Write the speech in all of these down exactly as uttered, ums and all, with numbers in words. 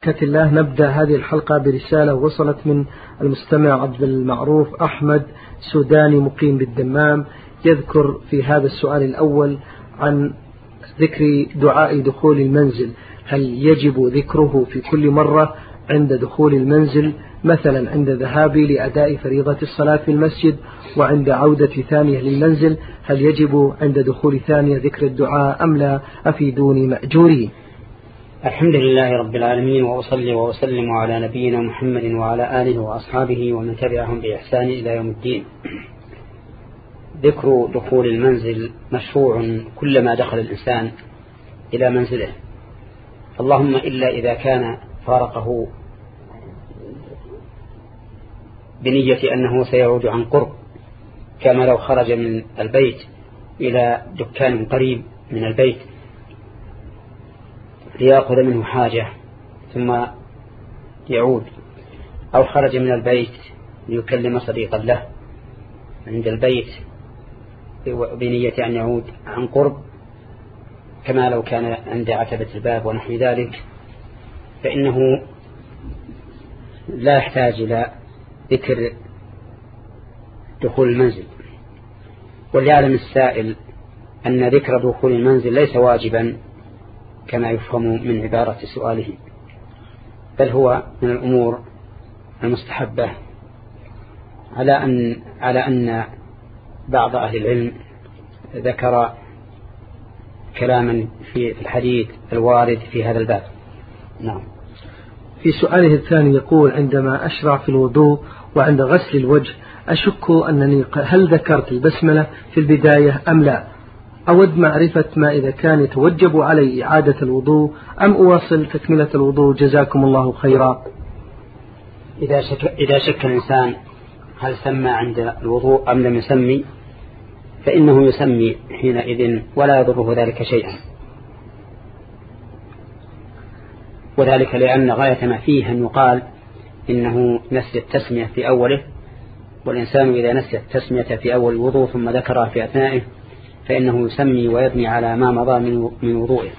بركة الله نبدأ هذه الحلقة برسالة وصلت من المستمع عبد المعروف أحمد سوداني مقيم بالدمام، يذكر في هذا السؤال الأول عن ذكر دعاء دخول المنزل، هل يجب ذكره في كل مرة عند دخول المنزل، مثلا عند ذهابي لأداء فريضة الصلاة في المسجد وعند عودة ثانية للمنزل، هل يجب عند دخول ثانية ذكر الدعاء أم لا؟ أفيدوني مأجورين. الحمد لله رب العالمين، وأصلي وأسلم على نبينا محمد وعلى آله وأصحابه ومن تبعهم بإحسان إلى يوم الدين. ذكر دخول المنزل مشروع كلما دخل الإنسان إلى منزله، اللهم إلا إذا كان فارقه بنية أنه سيعود عن قرب، كما لو خرج من البيت إلى دكان قريب من البيت ليأخذ منه حاجة ثم يعود، أو خرج من البيت ليكلم صديقا له عند البيت بنية أن يعود عن قرب، كما لو كان عند عتبة الباب ونحو ذلك، فإنه لا يحتاج إلى ذكر دخول المنزل. وليعلم السائل أن ذكر دخول المنزل ليس واجبا كما يفهم من عبارة سؤاله، بل هو من الأمور المستحبة، على أن على أن بعض أهل العلم ذكر كلاما في الحديث الوارد في هذا الباب. نعم. في سؤاله الثاني يقول: عندما أشرع في الوضوء وعند غسل الوجه أشك أنني هل ذكرت البسملة في البداية أم لا؟ أود معرفة ما إذا كان يتوجب علي إعادة الوضوء أم أواصل تكملة الوضوء، جزاكم الله خيرا. إذا شك, إذا شك الإنسان هل سمى عند الوضوء أم لم يسمي، فإنه يسمي حينئذ ولا يضره ذلك شيئا، وذلك لأن غاية ما فيه أن يقال إنه نسي التسمية في أوله، والإنسان إذا نسي التسمية في أول الوضوء ثم ذكرها في أثنائه فإنه يسمي ويبني على ما مضى من وضوءه.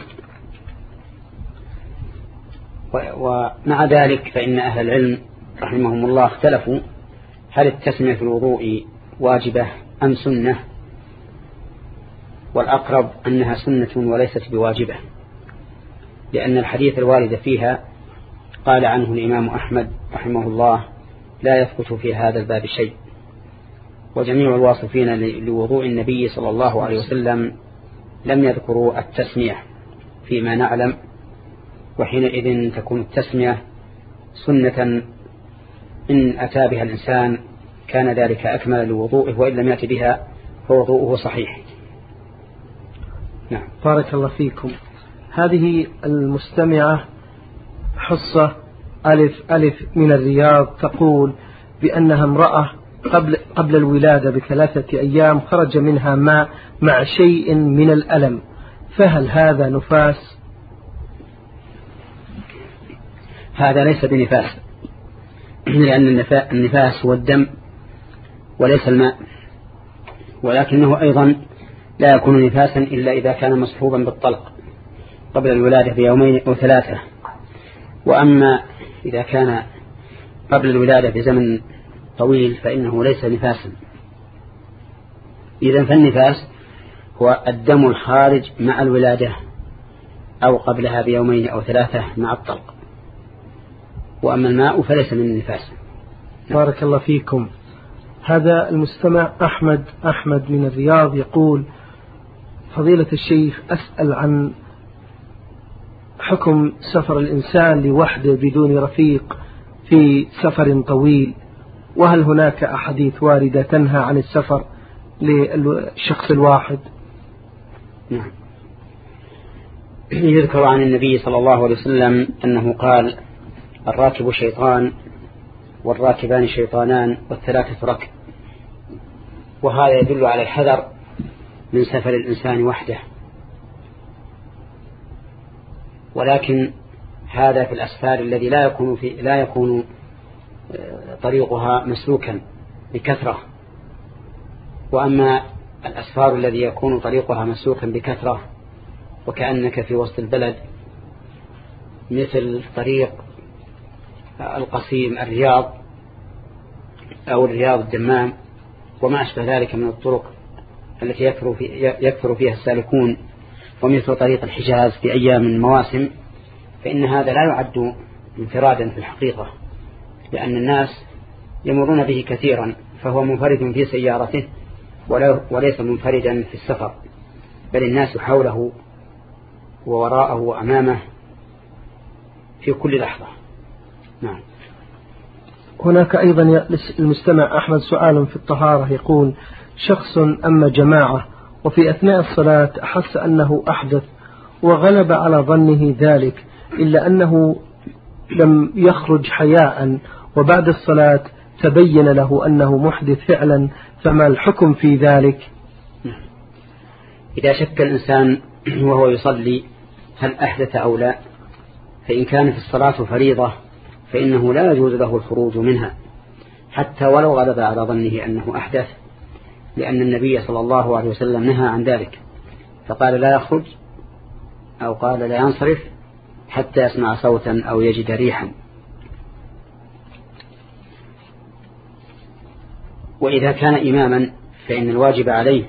ومع ذلك فإن أهل العلم رحمهم الله اختلفوا هل التسمية في الوضوء واجبة أم سنة، والأقرب أنها سنة وليست بواجبة، لأن الحديث الوارد فيها قال عنه الإمام أحمد رحمه الله: لا يثبت في هذا الباب شيء. وجميع الواصفين لوضوء النبي صلى الله عليه وسلم لم يذكروا التسمية فيما نعلم، وحينئذ تكون التسمية سنة إن أتى بها الإنسان كان ذلك أكمل لوضوءه، وإن لم يأتي بها فوضوءه صحيح. نعم. بارك الله فيكم. هذه المستمعة حصة ألف ألف من الرياض تقول بأنها امرأة قبل, قبل الولادة بثلاثة أيام خرج منها ماء مع شيء من الألم، فهل هذا نفاس؟ هذا ليس بنفاس، لأن النفاس هو الدم وليس الماء، ولكنه أيضا لا يكون نفاسا إلا إذا كان مصحوبا بالطلق قبل الولادة بيومين أو ثلاثة. وأما إذا كان قبل الولادة بزمن طويل فإنه ليس نفاسا. إذن فالنفاس هو الدم الخارج مع الولادة أو قبلها بيومين أو ثلاثة مع الطلق، وأما الماء فليس من النفاس. بارك الله فيكم. هذا المستمع أحمد أحمد من الرياض يقول: فضيلة الشيخ، أسأل عن حكم سفر الإنسان لوحده بدون رفيق في سفر طويل، وهل هناك أحاديث واردة تنهى عن السفر للشخص الواحد؟ نعم. يذكر عن النبي صلى الله عليه وسلم أنه قال: الراكب شيطان والراكبان شيطانان والثلاثة ركب. وهذا يدل على الحذر من سفر الإنسان وحده، ولكن هذا في الأسفار الذي لا يكون في لا يكون طريقها مسلوكا بكثرة. وأما الأسفار الذي يكون طريقها مسلوكا بكثرة وكأنك في وسط البلد، مثل طريق القصيم الرياض أو الرياض الدمام وما أشبه ذلك من الطرق التي يكثر, في يكثر فيها السالكون، ومثل طريق الحجاز في أيام المواسم، فإن هذا لا يعد انفرادا في الحقيقة، لأن الناس يمرون به كثيرا، فهو منفرد في سيارته وليس منفردا في السفر، بل الناس حوله ووراءه وأمامه في كل لحظة. نعم. هناك أيضا المستمع أحمد سؤال في الطهارة، يقول: شخص أما جماعة وفي أثناء الصلاة أحس أنه أحدث وغلب على ظنه ذلك، إلا أنه لم يخرج حياء، وبعد الصلاة تبين له أنه محدث فعلا، فما الحكم في ذلك؟ إذا شك الإنسان وهو يصلي هل أحدث أو لا، فإن كانت الصلاة فريضة فإنه لا يجوز له الخروج منها حتى ولو غلب على ظنه أنه أحدث، لأن النبي صلى الله عليه وسلم نهى عن ذلك، فقال لا يخرج أو قال لا ينصرف حتى يسمع صوتا أو يجد ريحا. وإذا كان إماما فإن الواجب عليه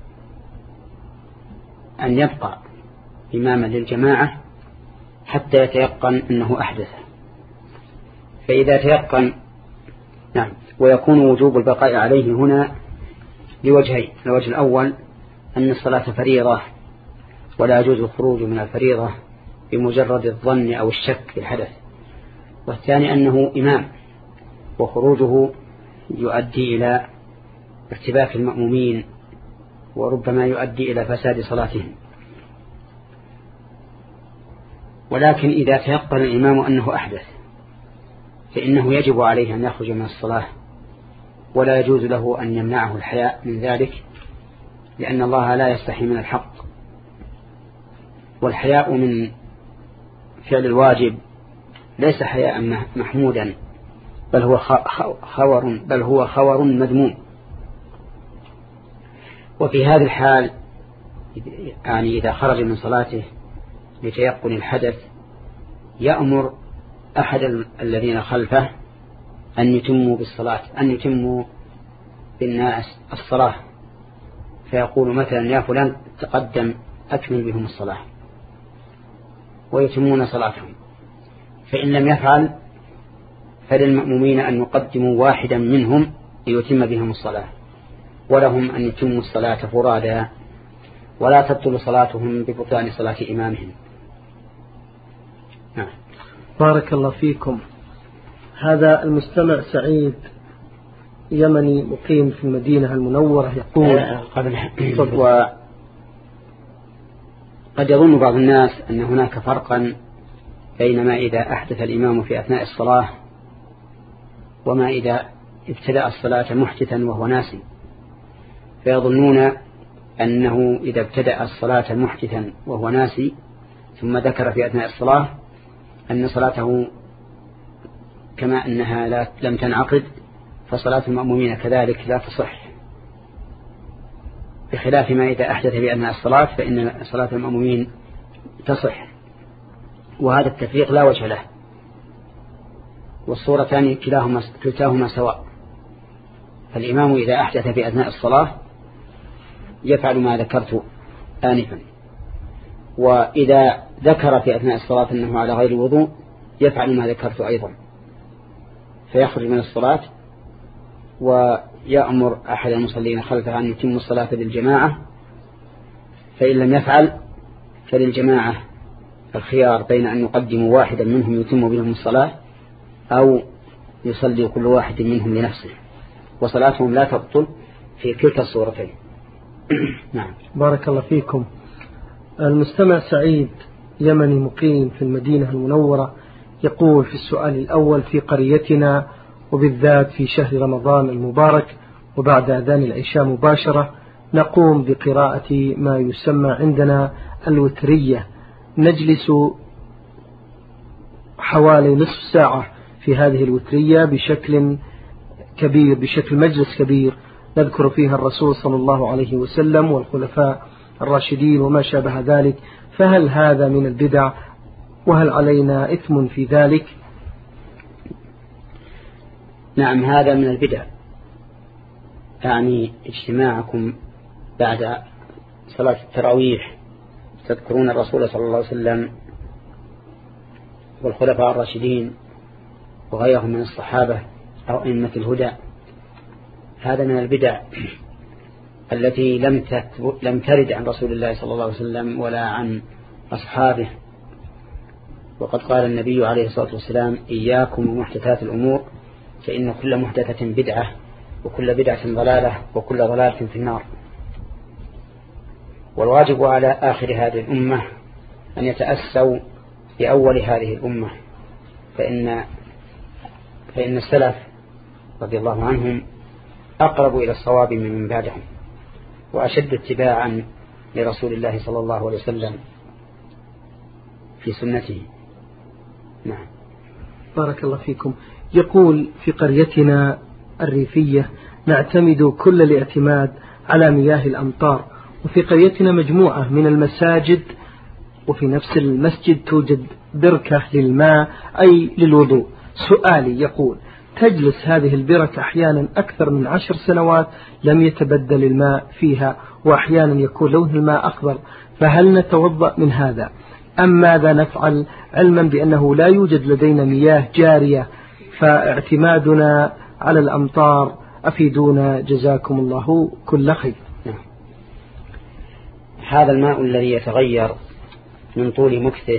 أن يبقى إماما للجماعة حتى يتيقن أنه أحدث، فإذا تيقن نعم. ويكون وجوب البقاء عليه هنا لوجهين: الوجه الأول أن الصلاة فريضة ولا يجوز الخروج من الفريضة بمجرد الظن أو الشك في الحدث، والثاني أنه إمام وخروجه يؤدي إلى ارتباك المأمومين وربما يؤدي إلى فساد صلاتهم. ولكن إذا تيقن الإمام أنه أحدث فإنه يجب عليه أن يخرج من الصلاة، ولا يجوز له أن يمنعه الحياء من ذلك، لأن الله لا يستحي من الحق، والحياء من فعل الواجب ليس حياء محمودا، بل هو خور بل هو خور مذموم. وفي هذه الحال يعني إذا خرج من صلاته لتيقن الحدث يأمر أحد الذين خلفه أن يتموا بالصلاة أن يتموا بالناس الصلاة، فيقول مثلا: يا فلان تقدم أكمل بهم الصلاة، ويتمون صلاتهم. فإن لم يفعل فللمأمومين أن يقدموا واحدا منهم ليتم بهم الصلاة، ولهم أن يتموا الصلاة فرادا، ولا تبطل صلاتهم ببطلان صلاة إمامهم. نعم. بارك الله فيكم. هذا المستمع سعيد يمني مقيم في المدينة المنورة يقول: وقد يظن بعض الناس أن هناك فرقا بين ما إذا أحدث الإمام في أثناء الصلاة وما إذا ابتدأ الصلاة محدثا وهو ناسي، فيظنون أنه إذا ابتدأ الصلاة محدثا وهو ناسي ثم ذكر في أثناء الصلاة أن صلاته كما أنها لا لم تنعقد، فصلاة المأمومين كذلك لا تصح، بخلاف ما إذا أحدث في أثناء الصلاة فإن صلاة المأمومين تصح. وهذا التفريق لا وجه له، والصورتان كلاهما كلتاهما سواء. فالإمام إذا أحدث في أثناء الصلاة يفعل ما ذكرت آنفا، وإذا ذكر في أثناء الصلاة أنه على غير وضوء يفعل ما ذكرت أيضا، فيخرج من الصلاة ويأمر أحد المصلين خلفه أن يتم الصلاة بالجماعة، فإن لم يفعل فللجماعة الخيار بين أن يقدموا واحدا منهم يتم بهم الصلاة أو يصلي كل واحد منهم لنفسه، وصلاتهم لا تبطل في كلتا الصورتين. نعم. بارك الله فيكم. المستمع سعيد يمني مقيم في المدينة المنورة يقول في السؤال الأول: في قريتنا وبالذات في شهر رمضان المبارك وبعد أذان العشاء مباشرة نقوم بقراءة ما يسمى عندنا الوترية، نجلس حوالي نصف ساعة في هذه الوترية بشكل كبير بشكل مجلس كبير نذكر فيها الرسول صلى الله عليه وسلم والخلفاء الراشدين وما شابه ذلك، فهل هذا من البدع وهل علينا إثم في ذلك؟ نعم، هذا من البدع، يعني اجتماعكم بعد صلاة التراويح تذكرون الرسول صلى الله عليه وسلم والخلفاء الراشدين وغيرهم من الصحابة أو أئمة الهدى، هذا من البدع التي لم لم ترد عن رسول الله صلى الله عليه وسلم ولا عن أصحابه. وقد قال النبي عليه الصلاة والسلام: إياكم ومحدثات الأمور فإن كل محدثة بدعة وكل بدعة ضلالة وكل ضلالة في النار. والواجب على آخر هذه الأمة أن يتأسوا بأول هذه الأمة، فإن فإن السلف رضي الله عنهم أقرب إلى الصواب من بعدهم وأشد اتباعا لرسول الله صلى الله عليه وسلم في سنته. نعم. بارك الله فيكم. يقول: في قريتنا الريفية نعتمد كل الاعتماد على مياه الأمطار، وفي قريتنا مجموعة من المساجد وفي نفس المسجد توجد بركة للماء أي للوضوء. سؤالي يقول: تجلس هذه البركة أحيانا أكثر من عشر سنوات لم يتبدل الماء فيها، وأحيانا يكون لون الماء أخضر، فهل نتوضأ من هذا أم ماذا نفعل، علما بأنه لا يوجد لدينا مياه جارية فاعتمادنا على الأمطار؟ أفيدونا جزاكم الله كل خير. هذا الماء الذي يتغير من طول مكثه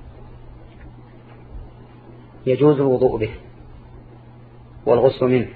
يجوز الوضوء به والغسل منه،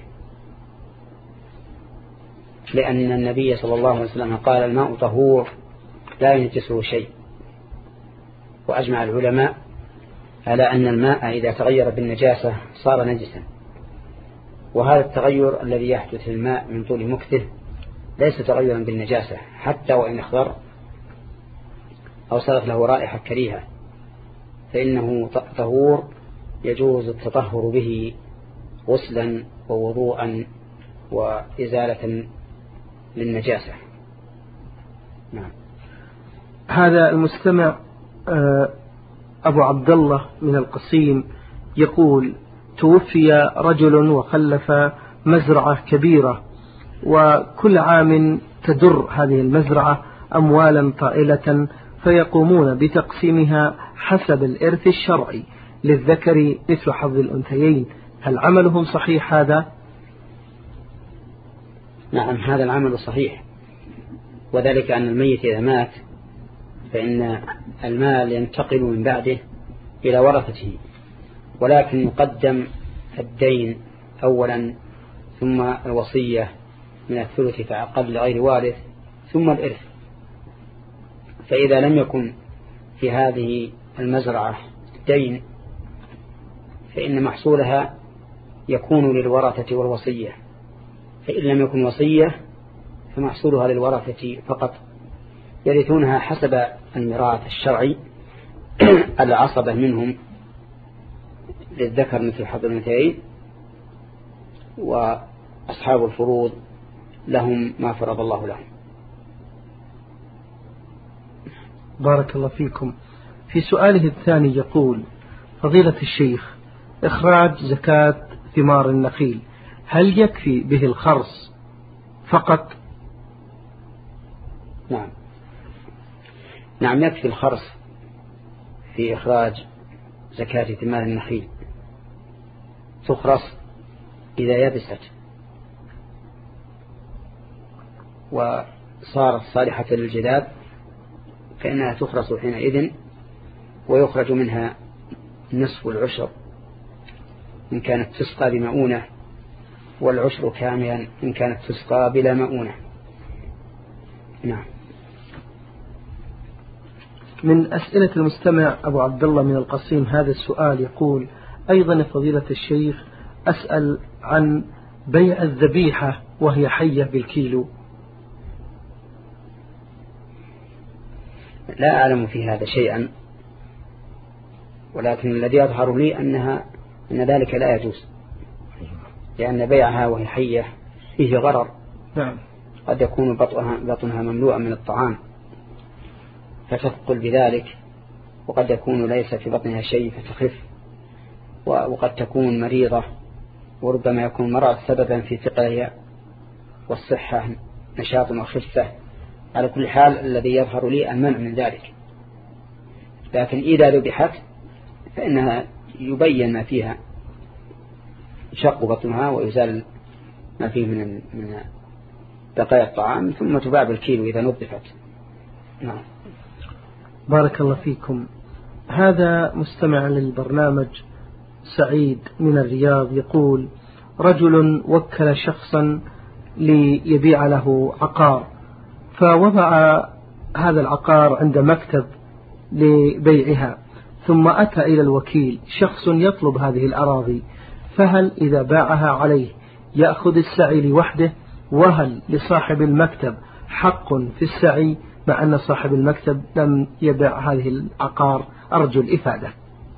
لأن النبي صلى الله عليه وسلم قال: الماء طهور لا ينجسه شيء. وأجمع العلماء على أن الماء إذا تغير بالنجاسة صار نجسا، وهذا التغير الذي يحدث الماء من طول مكثه ليس تغيرا بالنجاسة حتى وإن اخضر أو صارت له رائحة كريهة، فإنه طهور يجوز التطهر به غسلا ووضوءا وإزالة للنجاسة. نعم. هذا المستمع أبو عبد الله من القصيم يقول: توفي رجل وخلف مزرعة كبيرة، وكل عام تدر هذه المزرعة أموالا طائلة، فيقومون بتقسيمها حسب الإرث الشرعي للذكر مثل حظ الأنثيين، هل عملهم صحيح هذا؟ نعم، هذا العمل صحيح، وذلك أن الميت إذا مات فإن المال ينتقل من بعده إلى ورثته، ولكن يقدم الدين أولا ثم الوصية من الثلث فأقل غير وارث ثم الإرث. فإذا لم يكن في هذه المزرعة دين فإن محصولها يكون للورثة والوصية، فإن لم يكن وصية فمحصولها للورثة فقط، يرثونها حسب الميراث الشرعي. العصبة منهم للذكر مثل حظ الأنثيين، وأصحاب الفروض لهم ما فرض الله لهم. بارك الله فيكم. في سؤاله الثاني يقول: فضيلة الشيخ، إخراج زكاة ثمار النخيل هل يكفي به الخرص فقط؟ نعم نعم يكفي الخرص في إخراج زكاة ثمار النخيل، تخرص إذا يبست وصارت صالحة للجذاب فإنها تخرص حينئذ، ويخرج منها نصف العشر إن كانت تسقى بمؤونة، والعشر كاملا إن كانت تسقى بلا مؤونة. نعم. من أسئلة المستمع أبو عبد الله من القصيم هذا السؤال يقول: أيضا فضيلة الشيخ، أسأل عن بيع الذبيحة وهي حية بالكيلو. لا أعلم في هذا شيئا، ولكن الذي يظهر لي أنها أن ذلك لا يجوز، لأن بيعها وهي حية فيه غرر. نعم. قد يكون بطنها, بطنها مملوءا من الطعام فتثقل بذلك، وقد يكون ليس في بطنها شيء فتخف، وقد تكون مريضة وربما يكون المرض سببا في ثقلها والصحة نشاط وخفة. على كل حال الذي يظهر لي المنع من ذلك، لكن إذا ذبحت فإنها يبين ما فيها، شق بطنها ويزال ما فيه من من بقايا الطعام، ثم تباع بالكيلو إذا نظفت. نعم. بارك الله فيكم. هذا مستمع للبرنامج سعيد من الرياض يقول: رجل وكل شخصا ليبيع له عقار، فوضع هذا العقار عند مكتب لبيعها، ثم أتى إلى الوكيل شخص يطلب هذه الأراضي، فهل إذا باعها عليه يأخذ السعي لوحده، وهل لصاحب المكتب حق في السعي مع أن صاحب المكتب لم يبيع هذه العقار؟ أرجو الإفادة.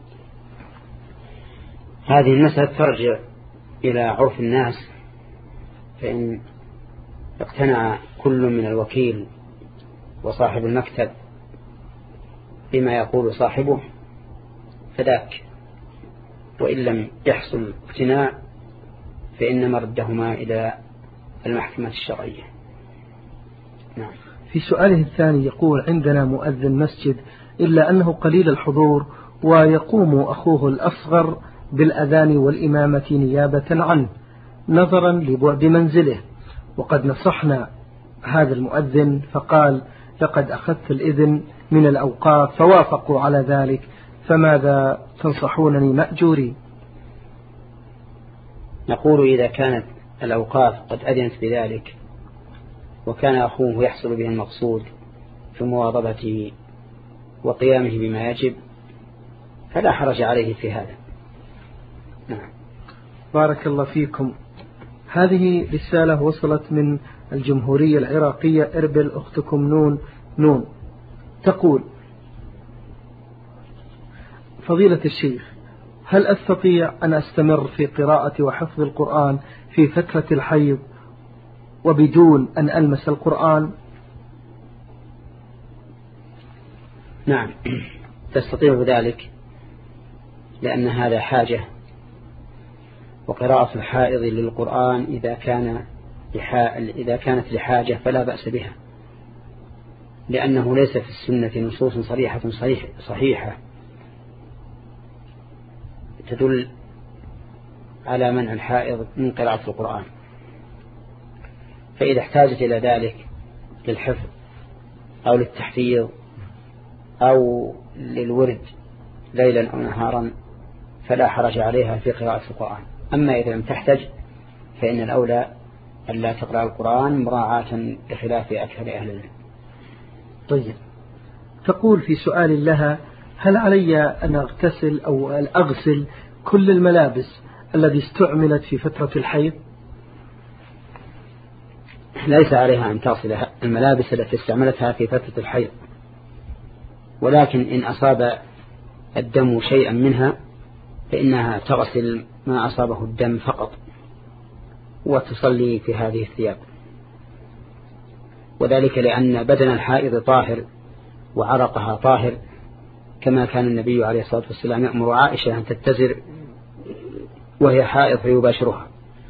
هذه المسألة ترجع إلى عرف الناس، فإن اقتنع كل من الوكيل وصاحب المكتب بما يقول صاحبه فذاك، وإن لم يحصل اقتناع فإن مردهما إلى المحكمة الشرعية. نعم. في سؤاله الثاني يقول: عندنا مؤذن مسجد إلا أنه قليل الحضور، ويقوم أخوه الأصغر بالأذان والإمامة نيابة عنه نظرا لبعد منزله، وقد نصحنا هذا المؤذن فقال: لقد أخذت الإذن من الأوقاف فوافقوا على ذلك، فماذا تنصحونني مأجوري؟ نقول: إذا كانت الأوقاف قد أذنت بذلك وكان أخوه يحصل به المقصود في مواظبته وقيامه بما يجب فلا حرج عليه في هذا. نعم. بارك الله فيكم. هذه رسالة وصلت من الجمهورية العراقية، إربل أختكم نون نون، تقول: فضيلة الشيخ، هل أستطيع أن أستمر في قراءة وحفظ القرآن في فترة الحيض وبدون أن ألمس القرآن؟ نعم، تستطيع ذلك، لأن هذا حاجة، وقراءة الحائض للقرآن إذا كان إذا كانت لحاجة فلا بأس بها، لأنه ليس في السنة نصوص صريحة صحيح صحيحة تدل على منع الحائض من قراءة القرآن، فإذا احتاجت إلى ذلك للحفظ أو للتحفيظ أو للورد ليلا أو نهارا فلا حرج عليها في قراءة القرآن. أما إذا لم تحتج فإن الأولى أن لا تقرأ القرآن مراعاة بخلاف أكثر أهل العلم. طيب، تقول في سؤال لها: هل علي أن أغتسل أو أن أغسل كل الملابس التي استعملت في فترة الحيض؟ ليس عليها أن تغسل الملابس التي استعملتها في فترة الحيض، ولكن إن أصاب الدم شيئا منها فإنها تغسل ما أصابه الدم فقط وتصلي في هذه الثياب، وذلك لأن بدن الحائض طاهر وعرقها طاهر، كما كان النبي عليه الصلاة والسلام يأمر عائشة أن تتزر وهي حائض فيباشرها.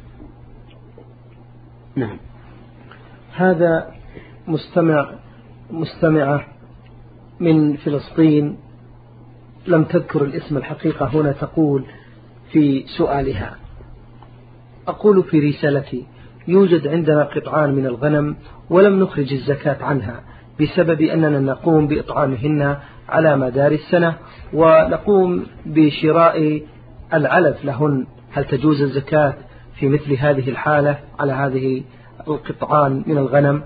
نعم. هذا مستمع مستمعة من فلسطين لم تذكر الاسم الحقيقة هنا، تقول في سؤالها: أقول في رسالتي: يوجد عندنا قطعان من الغنم ولم نخرج الزكاة عنها بسبب أننا نقوم بإطعامهن على مدار السنة ونقوم بشراء العلف لهن، هل تجوز الزكاة في مثل هذه الحالة على هذه القطعان من الغنم؟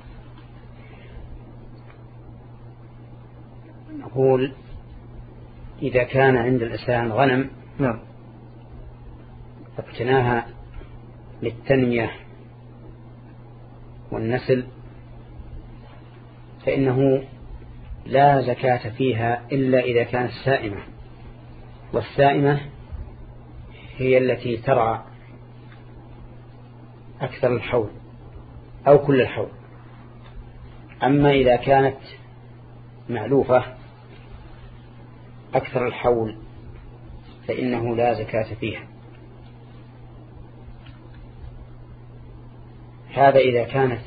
نقول: إذا كان عند الإنسان غنم نعم فاقتناها للتنمية والنسل فإنه لا زكاة فيها إلا إذا كانت سائمة، والسائمة هي التي ترعى أكثر الحول أو كل الحول. أما إذا كانت معلوفة أكثر الحول فإنه لا زكاة فيها. هذا إذا كانت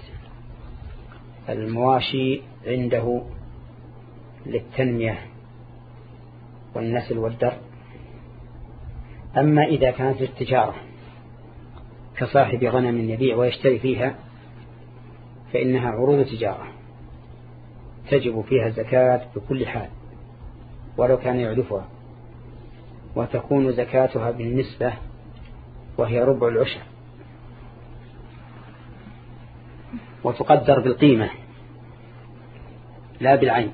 المواشي عنده للتنمية والنسل والدر. أما إذا كانت للتجارة كصاحب غنم يبيع ويشتري فيها فإنها عروض تجارة تجب فيها الزكاة بكل حال ولو كان يعرفها، وتكون زكاتها بالنسبة وهي ربع العشر، وتقدر بالقيمة لا بالعين.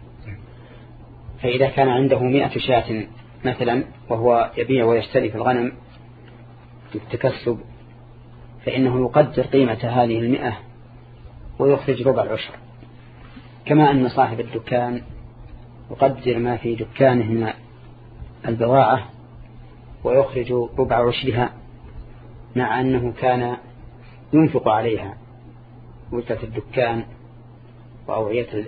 فإذا كان عنده مئة شاة مثلا وهو يبيع ويشتري في الغنم بالتكسب فإنه يقدر قيمة هذه المئة ويخرج ربع العشر، كما أن صاحب الدكان يقدر ما في دكانه من البضاعة ويخرج ربع عشرها، مع أنه كان ينفق عليها مدة الدكان وأوعية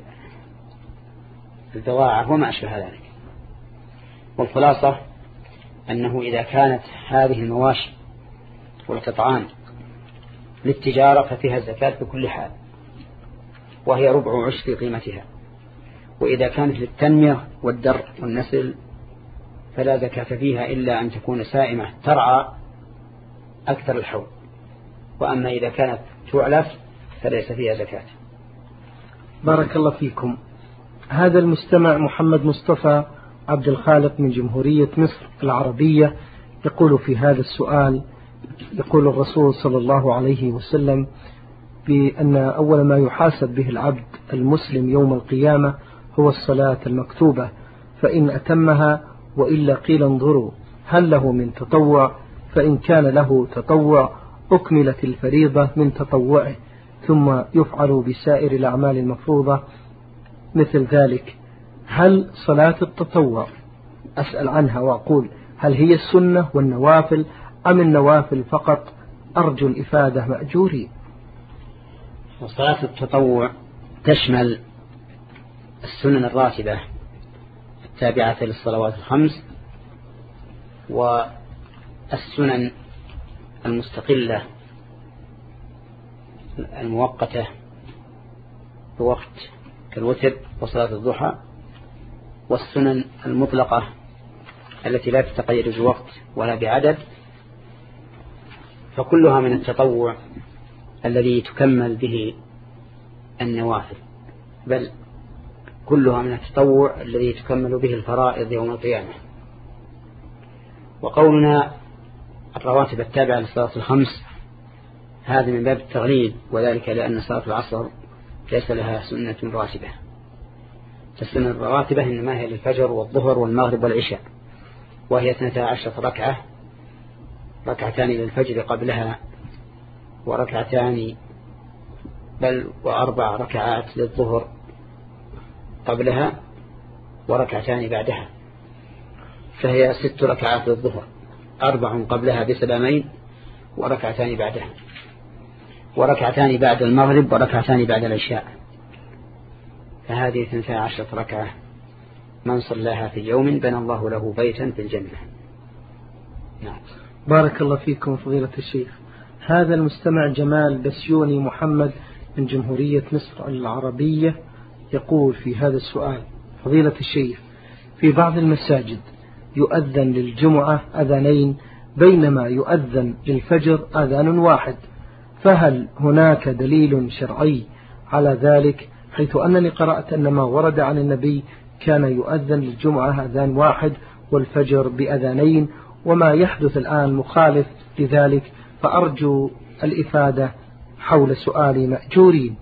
البضاعة وما أشبه ذلك. والخلاصة أنه إذا كانت هذه المواشي والقطعان للتجارة ففيها الزكاة بكل حال وهي ربع عشر قيمتها، وإذا كانت للتنمية والدر والنسل فلا زكاة فيها إلا أن تكون سائمة ترعى أكثر الحول، وأما إذا كانت تعلف فليس فيها زكاة. بارك الله فيكم. هذا المستمع محمد مصطفى عبد الخالق من جمهورية مصر العربية يقول في هذا السؤال: يقول الرسول صلى الله عليه وسلم بأن أول ما يحاسب به العبد المسلم يوم القيامة هو الصلاة المكتوبة، فإن أتمها وإلا قيل انظروا هل له من تطوع، فإن كان له تطوع أكملت الفريضة من تطوعه، ثم يفعل بسائر الأعمال المفروضة مثل ذلك. هل صلاة التطوع أسأل عنها وأقول هل هي السنة والنوافل أم النوافل فقط؟ أرجو الإفادة مأجوري. وصلاة التطوع تشمل السنن الراتبة التابعة للصلوات الخمس والسنن المستقلة المؤقتة بوقت كالوتر وصلاة الضحى، والسنن المطلقة التي لا تتقيد بوقت ولا بعدد، فكلها من التطوع الذي تكمل به النوافل، بل كلها من التطوع الذي تكمل به الفرائض يوم القيامة. وقولنا الرواتب التابعة للصلاة الخمس هذا من باب التغليب، وذلك لأن صلاة العصر ليس لها سنة راتبة، فالسنة الراتبة إنما هي للفجر والظهر والمغرب والعشاء، وهي اثنتا عشرة ركعة، ركعتان للفجر قبلها وركعتان بل وأربع ركعات للظهر قبلها وركعتان بعدها، فهي ست ركعات للظهر، أربع قبلها بسلامين وركعتان بعدها، وركعتان بعد المغرب وركعتان بعد العشاء، فهذه اثنتا عشرة ركعة من صلاها في يوم بنى الله له بيتا في الجنة. نعم. بارك الله فيكم فضيلة الشيخ. هذا المستمع جمال بسيوني محمد من جمهورية مصر العربية يقول في هذا السؤال: فضيلة الشيخ، في بعض المساجد يؤذن للجمعة أذانين بينما يؤذن للفجر أذان واحد، فهل هناك دليل شرعي على ذلك؟ حيث أنني قرأت أن ما ورد عن النبي كان يؤذن للجمعة أذان واحد والفجر بأذانين، وما يحدث الآن مخالف لذلك، فأرجو الإفادة حول سؤالي مأجورين.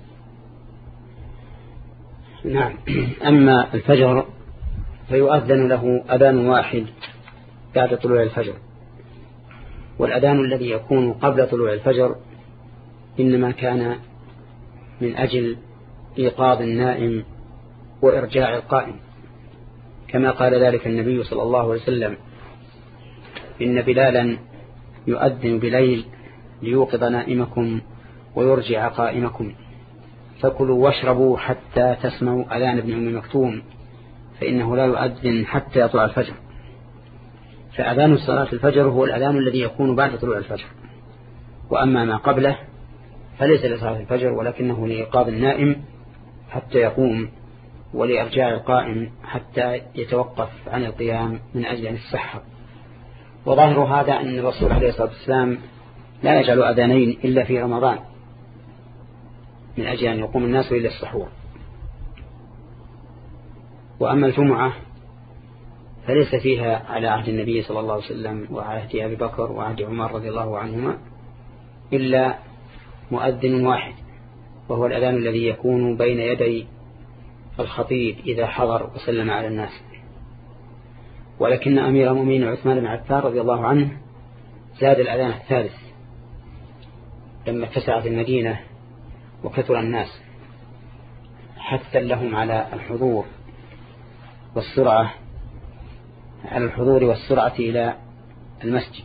نعم. أما الفجر فيؤذن له أذان واحد بعد طلوع الفجر، والأذان الذي يكون قبل طلوع الفجر إنما كان من أجل إيقاظ النائم وإرجاع القائم، كما قال ذلك النبي صلى الله عليه وسلم: إن بلالا يؤذن بليل ليوقظ نائمكم ويرجع قائمكم، فكلوا واشربوا حتى تسمعوا أذان ابن أم مكتوم فإنه لا يؤذن حتى يطلع الفجر. فأذان صلاة الفجر هو الأذان الذي يكون بعد طلوع الفجر، وأما ما قبله فليس لصلاة الفجر ولكنه لإيقاظ النائم حتى يقوم، ولإرجاع القائم حتى يتوقف عن القيام من أجل أن يتسحر. وظاهر هذا أن الرسول عليه الصلاة والسلام لا يجعل أذانين إلا في رمضان من أجل أن يقوم الناس إلى السحور. وأما الجمعة فليس فيها على عهد النبي صلى الله عليه وسلم وعهد أبي بكر وعهد عمر رضي الله عنهما إلا مؤذن واحد، وهو الأذان الذي يكون بين يدي الخطيب إذا حضر وسلم على الناس. ولكن أمير المؤمنين عثمان بن عفان رضي الله عنه زاد الأذان الثالث لما اتسعت المدينة وكثر الناس، حثا لهم على الحضور والسرعة على الحضور والسرعة إلى المسجد.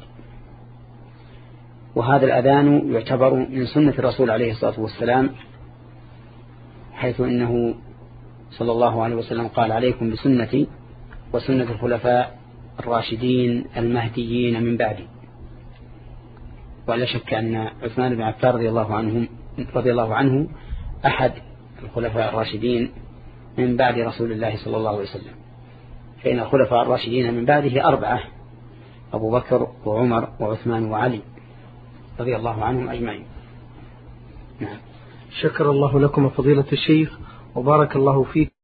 وهذا الأذان يعتبر من سنة الرسول عليه الصلاة والسلام، حيث إنه صلى الله عليه وسلم قال: عليكم بسنتي وسنة الخلفاء الراشدين المهديين من بعدي. ولا شك أن عثمان بن عفان رضي الله عنه رضي الله عنه أحد الخلفاء الراشدين من بعد رسول الله صلى الله عليه وسلم، فإن الخلفاء الراشدين من بعده أربعة: أبو بكر وعمر وعثمان وعلي رضي الله عنهم أجمعين. نعم. شكر الله لكم فضيلة الشيخ وبارك الله فيك.